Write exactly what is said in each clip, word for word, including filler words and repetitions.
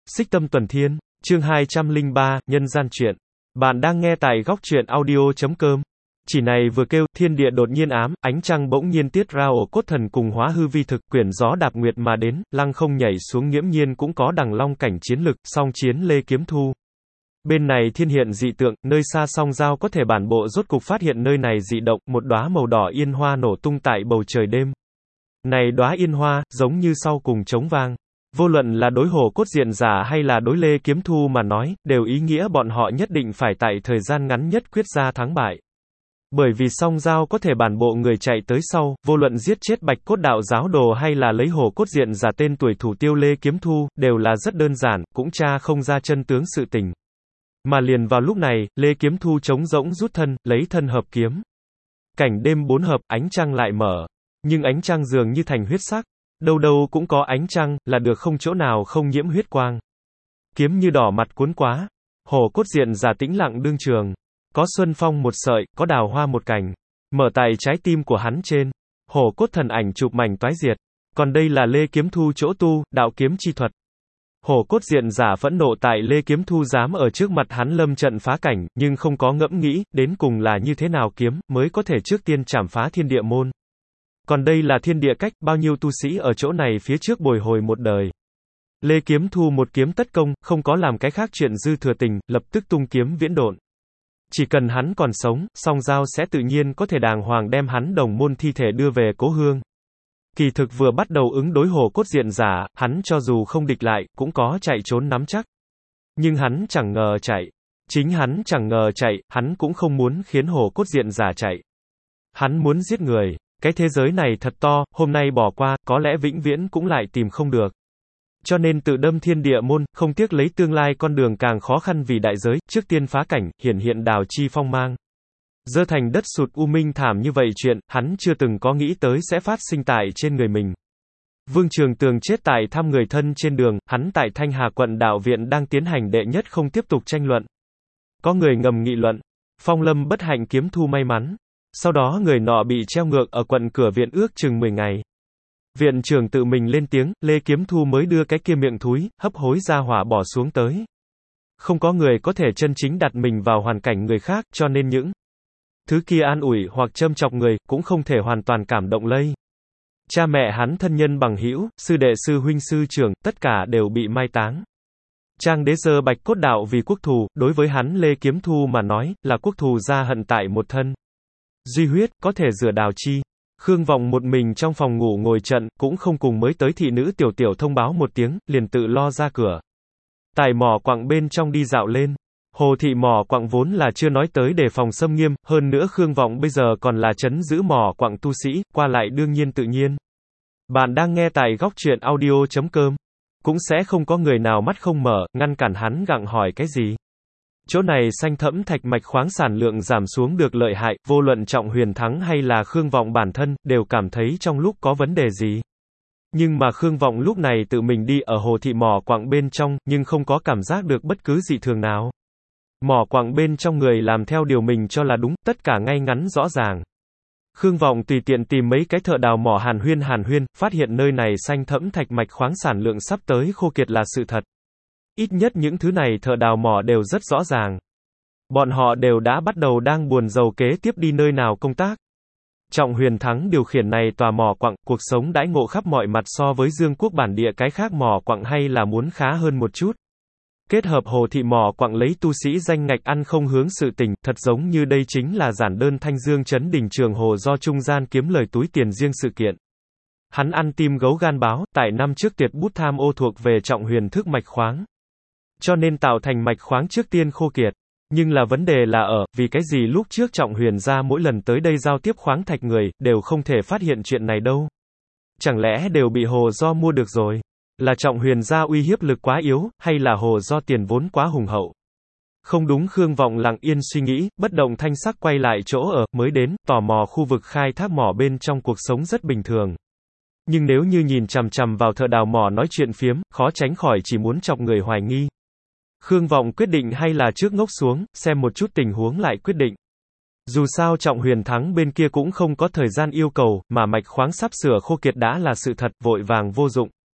Xích Tâm Tuần Thiên, chương hai trăm lẻ ba, Nhân gian truyện. Bạn đang nghe tại góc truyện audio chấm com. Chỉ này vừa kêu, thiên địa đột nhiên ám, ánh trăng bỗng nhiên tiết ra ổ cốt thần cùng hóa hư vi thực, quyển gió đạp nguyệt mà đến, lăng không nhảy xuống nghiễm nhiên cũng có đằng long cảnh chiến lực, song chiến lê kiếm thu. Bên này thiên hiện dị tượng, nơi xa song giao có thể bản bộ rốt cục phát hiện nơi này dị động, một đóa màu đỏ yên hoa nổ tung tại bầu trời đêm. Này đóa yên hoa, giống như sau cùng trống vang. Vô luận là đối hổ cốt diện giả hay là đối lê kiếm thu mà nói, đều ý nghĩa bọn họ nhất định phải tại thời gian ngắn nhất quyết ra thắng bại. Bởi vì song giao có thể bản bộ người chạy tới sau, vô luận giết chết bạch cốt đạo giáo đồ hay là lấy hổ cốt diện giả tên tuổi thủ tiêu lê kiếm thu, đều là rất đơn giản, cũng tra không ra chân tướng sự tình. Mà liền vào lúc này, lê kiếm thu trống rỗng rút thân, lấy thân hợp kiếm. Cảnh đêm bốn hợp, ánh trăng lại mở. Nhưng ánh trăng dường như thành huyết sắc. Đâu đâu cũng có ánh trăng, là được không chỗ nào không nhiễm huyết quang. Kiếm như đỏ mặt cuốn quá. Hổ cốt diện giả tĩnh lặng đương trường. Có xuân phong một sợi, có đào hoa một cành. Mở tại trái tim của hắn trên. Hổ cốt thần ảnh chụp mảnh toái diệt. Còn đây là lê kiếm thu chỗ tu, đạo kiếm chi thuật. Hổ cốt diện giả phẫn nộ tại lê kiếm thu dám ở trước mặt hắn lâm trận phá cảnh, nhưng không có ngẫm nghĩ, đến cùng là như thế nào kiếm, mới có thể trước tiên chảm phá thiên địa môn. Còn đây là thiên địa cách, bao nhiêu tu sĩ ở chỗ này phía trước bồi hồi một đời. Lê kiếm thu một kiếm tất công, không có làm cái khác chuyện dư thừa tình, lập tức tung kiếm viễn độn. Chỉ cần hắn còn sống, song giao sẽ tự nhiên có thể đàng hoàng đem hắn đồng môn thi thể đưa về cố hương. Kỳ thực vừa bắt đầu ứng đối hổ cốt diện giả, hắn cho dù không địch lại, cũng có chạy trốn nắm chắc. Nhưng hắn chẳng ngờ chạy. Chính hắn chẳng ngờ chạy, hắn cũng không muốn khiến hổ cốt diện giả chạy. Hắn muốn giết người. Cái thế giới này thật to, hôm nay bỏ qua, có lẽ vĩnh viễn cũng lại tìm không được. Cho nên tự đâm thiên địa môn, không tiếc lấy tương lai con đường càng khó khăn vì đại giới, trước tiên phá cảnh, hiển hiện đào chi phong mang. Dơ thành đất sụt u minh thảm như vậy chuyện, hắn chưa từng có nghĩ tới sẽ phát sinh tại trên người mình. Vương Trường Tường chết tại thăm người thân trên đường, hắn tại Thanh Hà quận đạo viện đang tiến hành đệ nhất không tiếp tục tranh luận. Có người ngầm nghị luận, Phong Lâm bất hạnh kiếm thu may mắn. Sau đó người nọ bị treo ngược ở quận cửa viện ước chừng mười ngày. Viện trưởng tự mình lên tiếng, Lê Kiếm Thu mới đưa cái kia miệng thúi, hấp hối ra hỏa bỏ xuống tới. Không có người có thể chân chính đặt mình vào hoàn cảnh người khác, cho nên những thứ kia an ủi hoặc châm chọc người, cũng không thể hoàn toàn cảm động lây. Cha mẹ hắn thân nhân bằng hữu, sư đệ sư huynh sư trưởng, tất cả đều bị mai táng. Trang đế dơ bạch cốt đạo vì quốc thù, đối với hắn Lê Kiếm Thu mà nói, là quốc thù ra hận tại một thân. Duy huyết, có thể rửa đào chi. Khương Vọng một mình trong phòng ngủ ngồi trận, cũng không cùng mới tới thị nữ tiểu tiểu thông báo một tiếng, liền tự lo ra cửa. Tại mỏ quặng bên trong đi dạo lên. Hồ thị mỏ quặng vốn là chưa nói tới đề phòng xâm nghiêm, hơn nữa Khương Vọng bây giờ còn là trấn giữ mỏ quặng tu sĩ, qua lại đương nhiên tự nhiên. Bạn đang nghe tại góc truyện audio chấm com. Cũng sẽ không có người nào mắt không mở, ngăn cản hắn gặng hỏi cái gì. Chỗ này xanh thẫm thạch mạch khoáng sản lượng giảm xuống được lợi hại, vô luận Trọng Huyền Thắng hay là Khương Vọng bản thân, đều cảm thấy trong lúc có vấn đề gì. Nhưng mà Khương Vọng lúc này tự mình đi ở hồ thị mỏ quặng bên trong, nhưng không có cảm giác được bất cứ dị thường nào. Mỏ quặng bên trong người làm theo điều mình cho là đúng, tất cả ngay ngắn rõ ràng. Khương Vọng tùy tiện tìm mấy cái thợ đào mỏ hàn huyên hàn huyên, phát hiện nơi này xanh thẫm thạch mạch khoáng sản lượng sắp tới khô kiệt là sự thật. Ít nhất những thứ này thợ đào mỏ đều rất rõ ràng. Bọn họ đều đã bắt đầu đang buồn rầu kế tiếp đi nơi nào công tác. Trọng Huyền Thắng điều khiển này tòa mỏ quặng, cuộc sống đãi ngộ khắp mọi mặt so với Dương Quốc bản địa cái khác mỏ quặng hay là muốn khá hơn một chút. Kết hợp hồ thị mỏ quặng lấy tu sĩ danh ngạch ăn không hướng sự tình, thật giống như đây chính là giản đơn Thanh Dương trấn đỉnh Trường Hồ do trung gian kiếm lời túi tiền riêng sự kiện. Hắn ăn tim gấu gan báo, tại năm trước tiệt bút tham ô thuộc về Trọng Huyền thức mạch khoáng. Cho nên tạo thành mạch khoáng trước tiên khô kiệt. Nhưng là vấn đề là ở, vì cái gì lúc trước Trọng Huyền ra mỗi lần tới đây giao tiếp khoáng thạch người, đều không thể phát hiện chuyện này đâu. Chẳng lẽ đều bị Hồ Do mua được rồi? Là Trọng Huyền ra uy hiếp lực quá yếu, hay là Hồ Do tiền vốn quá hùng hậu? Không đúng. Khương Vọng lặng yên suy nghĩ, bất động thanh sắc quay lại chỗ ở, mới đến, tò mò khu vực khai thác mỏ bên trong cuộc sống rất bình thường. Nhưng nếu như nhìn chằm chằm vào thợ đào mỏ nói chuyện phiếm, khó tránh khỏi chỉ muốn chọc người hoài nghi. Khương Vọng quyết định hay là trước ngốc xuống, xem một chút tình huống lại quyết định. Dù sao Trọng Huyền Thắng bên kia cũng không có thời gian yêu cầu, mà mạch khoáng sắp sửa khô kiệt đã là sự thật, vội vàng vô dụng.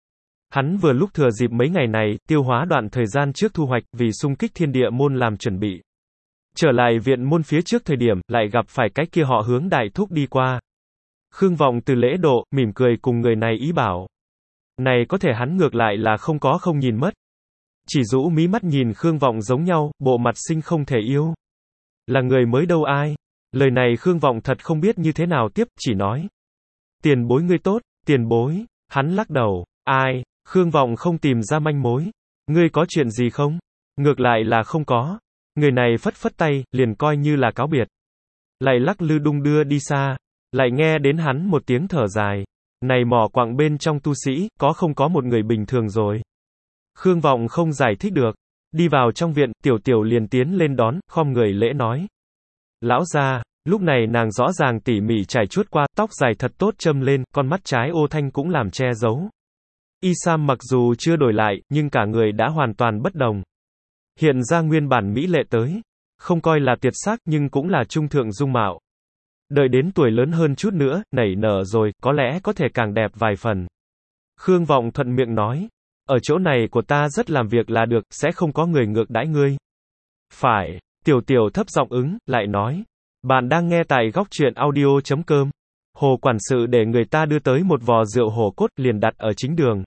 Hắn vừa lúc thừa dịp mấy ngày này, tiêu hóa đoạn thời gian trước thu hoạch, vì xung kích thiên địa môn làm chuẩn bị. Trở lại viện môn phía trước thời điểm, lại gặp phải cái kia họ Hướng đại thúc đi qua. Khương Vọng từ lễ độ, mỉm cười cùng người này ý bảo. Này có thể hắn ngược lại là không có không nhìn mất. Chỉ rũ mí mắt nhìn Khương Vọng giống nhau, bộ mặt sinh không thể yêu. Là người mới đâu ai. Lời này Khương Vọng thật không biết như thế nào tiếp, chỉ nói. Tiền bối ngươi tốt, tiền bối. Hắn lắc đầu. Ai? Khương Vọng không tìm ra manh mối. Ngươi có chuyện gì không? Ngược lại là không có. Người này phất phất tay, liền coi như là cáo biệt. Lại lắc lư đung đưa đi xa. Lại nghe đến hắn một tiếng thở dài. Này mỏ quặng bên trong tu sĩ, có không có một người bình thường rồi. Khương Vọng không giải thích được. Đi vào trong viện, Tiểu Tiểu liền tiến lên đón, khom người lễ nói. Lão gia, lúc này nàng rõ ràng tỉ mỉ trải chuốt qua, tóc dài thật tốt châm lên, con mắt trái ô thanh cũng làm che giấu. Y sam mặc dù chưa đổi lại, nhưng cả người đã hoàn toàn bất đồng. Hiện ra nguyên bản mỹ lệ tới. Không coi là tiệt sắc nhưng cũng là trung thượng dung mạo. Đợi đến tuổi lớn hơn chút nữa, nảy nở rồi, có lẽ có thể càng đẹp vài phần. Khương Vọng thuận miệng nói. Ở chỗ này của ta rất làm việc là được, sẽ không có người ngược đãi ngươi. Phải. Tiểu Tiểu thấp giọng ứng, lại nói. Bạn đang nghe tại góc truyện audio chấm com. Hồ quản sự để người ta đưa tới một vò rượu hổ cốt liền đặt ở chính đường.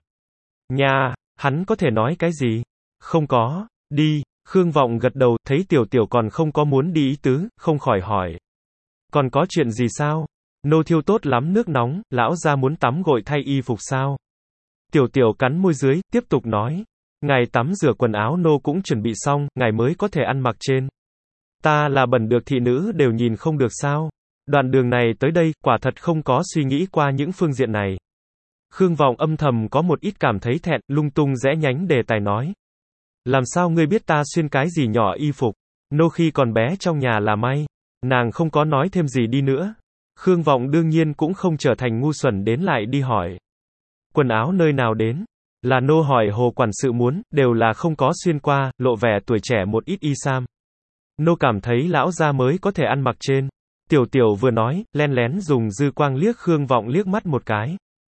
Nha, hắn có thể nói cái gì? Không có. Đi. Khương Vọng gật đầu, thấy Tiểu Tiểu còn không có muốn đi ý tứ, không khỏi hỏi. Còn có chuyện gì sao? Nô thiêu tốt lắm nước nóng, lão gia muốn tắm gội thay y phục sao? Tiểu Tiểu cắn môi dưới, tiếp tục nói. Ngài tắm rửa quần áo nô cũng chuẩn bị xong, ngài mới có thể ăn mặc trên. Ta là bẩn được thị nữ đều nhìn không được sao? Đoạn đường này tới đây, quả thật không có suy nghĩ qua những phương diện này. Khương Vọng âm thầm có một ít cảm thấy thẹn, lung tung rẽ nhánh đề tài nói. Làm sao ngươi biết ta xuyên cái gì nhỏ y phục? Nô khi còn bé trong nhà là may. Nàng không có nói thêm gì đi nữa. Khương Vọng đương nhiên cũng không trở thành ngu xuẩn đến lại đi hỏi. Quần áo nơi nào đến? Là nô hỏi Hồ quản sự muốn, đều là không có xuyên qua, lộ vẻ tuổi trẻ một ít y sam. Nô cảm thấy lão gia mới có thể ăn mặc trên. Tiểu Tiểu vừa nói, len lén dùng dư quang liếc Khương Vọng liếc mắt một cái.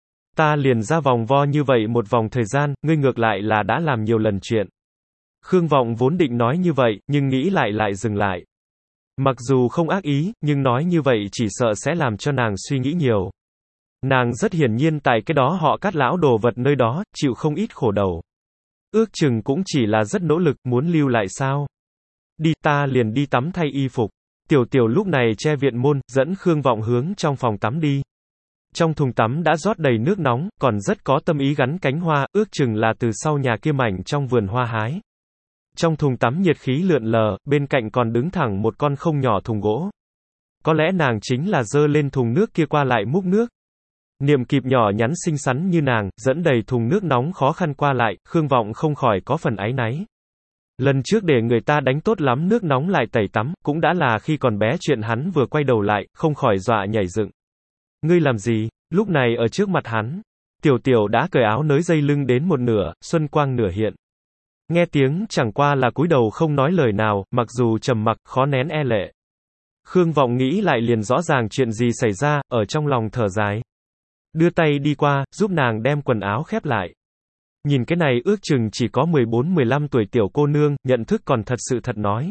Ta liền ra vòng vo như vậy một vòng thời gian, ngươi ngược lại là đã làm nhiều lần chuyện. Khương Vọng vốn định nói như vậy, nhưng nghĩ lại lại dừng lại. Mặc dù không ác ý, nhưng nói như vậy chỉ sợ sẽ làm cho nàng suy nghĩ nhiều. Nàng rất hiển nhiên tại cái đó họ Cát lão đồ vật nơi đó, chịu không ít khổ đầu. Ước chừng cũng chỉ là rất nỗ lực, muốn lưu lại sao. Đi, ta liền đi tắm thay y phục. Tiểu Tiểu lúc này che viện môn, dẫn Khương Vọng hướng trong phòng tắm đi. Trong thùng tắm đã rót đầy nước nóng, còn rất có tâm ý gắn cánh hoa, ước chừng là từ sau nhà kia mảnh trong vườn hoa hái. Trong thùng tắm nhiệt khí lượn lờ, bên cạnh còn đứng thẳng một con không nhỏ thùng gỗ. Có lẽ nàng chính là dơ lên thùng nước kia qua lại múc nước. Niệm kịp nhỏ nhắn xinh xắn như nàng, dẫn đầy thùng nước nóng khó khăn qua lại, Khương Vọng không khỏi có phần áy náy. Lần trước để người ta đánh tốt lắm nước nóng lại tẩy tắm, cũng đã là khi còn bé chuyện hắn vừa quay đầu lại, không khỏi dọa nhảy dựng. Ngươi làm gì? Lúc này ở trước mặt hắn, Tiểu Tiểu đã cởi áo nới dây lưng đến một nửa, xuân quang nửa hiện. Nghe tiếng chẳng qua là cúi đầu không nói lời nào, mặc dù trầm mặc, khó nén e lệ. Khương Vọng nghĩ lại liền rõ ràng chuyện gì xảy ra, ở trong lòng thở dài. Đưa tay đi qua, giúp nàng đem quần áo khép lại. Nhìn cái này ước chừng chỉ có mười bốn mười lăm tuổi tiểu cô nương, nhận thức còn thật sự thật nói.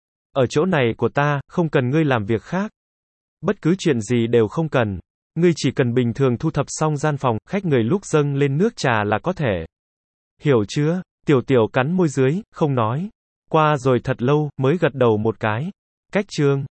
Ở chỗ này của ta, không cần ngươi làm việc khác. Bất cứ chuyện gì đều không cần. Ngươi chỉ cần bình thường thu thập xong gian phòng, khách người lúc dâng lên nước trà là có thể. Hiểu chưa? Tiểu Tiểu cắn môi dưới, không nói. Qua rồi thật lâu, mới gật đầu một cái. Cách chương.